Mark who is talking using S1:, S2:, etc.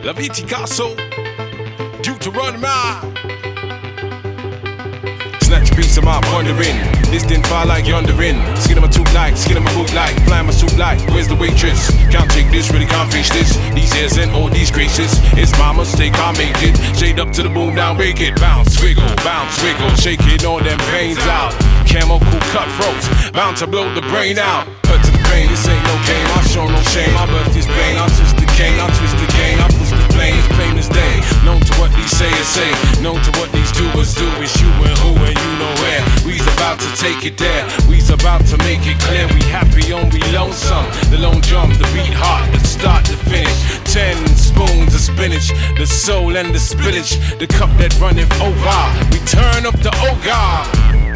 S1: La Viticasso, Deuteronomy. Snatch a piece of my pondering. This didn't fall like yondering. Skin of my tooth like, skin of my boot like, flying my suit like. Where's the waitress? Can't take this, really can't face this. These hairs and all these graces. It's my mistake, I make it. Shade up to the boom, now break it. Bounce, wiggle, shaking all them veins out. Camel cool cutthroats, bound to blow the brain out. Hurt to the brain, this ain't no game. I show no shame. My birth is pain. I twist the cane, I twist the game. I push the plane, it's plain as day. Known to what these sayers say, known to what these doers do. It's you and who and you know where. We's about to take it there. We's about to make it clear. We happy on we lonesome. The lone drum, the beat hot, the start to finish. 10 spoons of spinach, the soul and the spillage, the cup that runneth over. We turn up the ogre.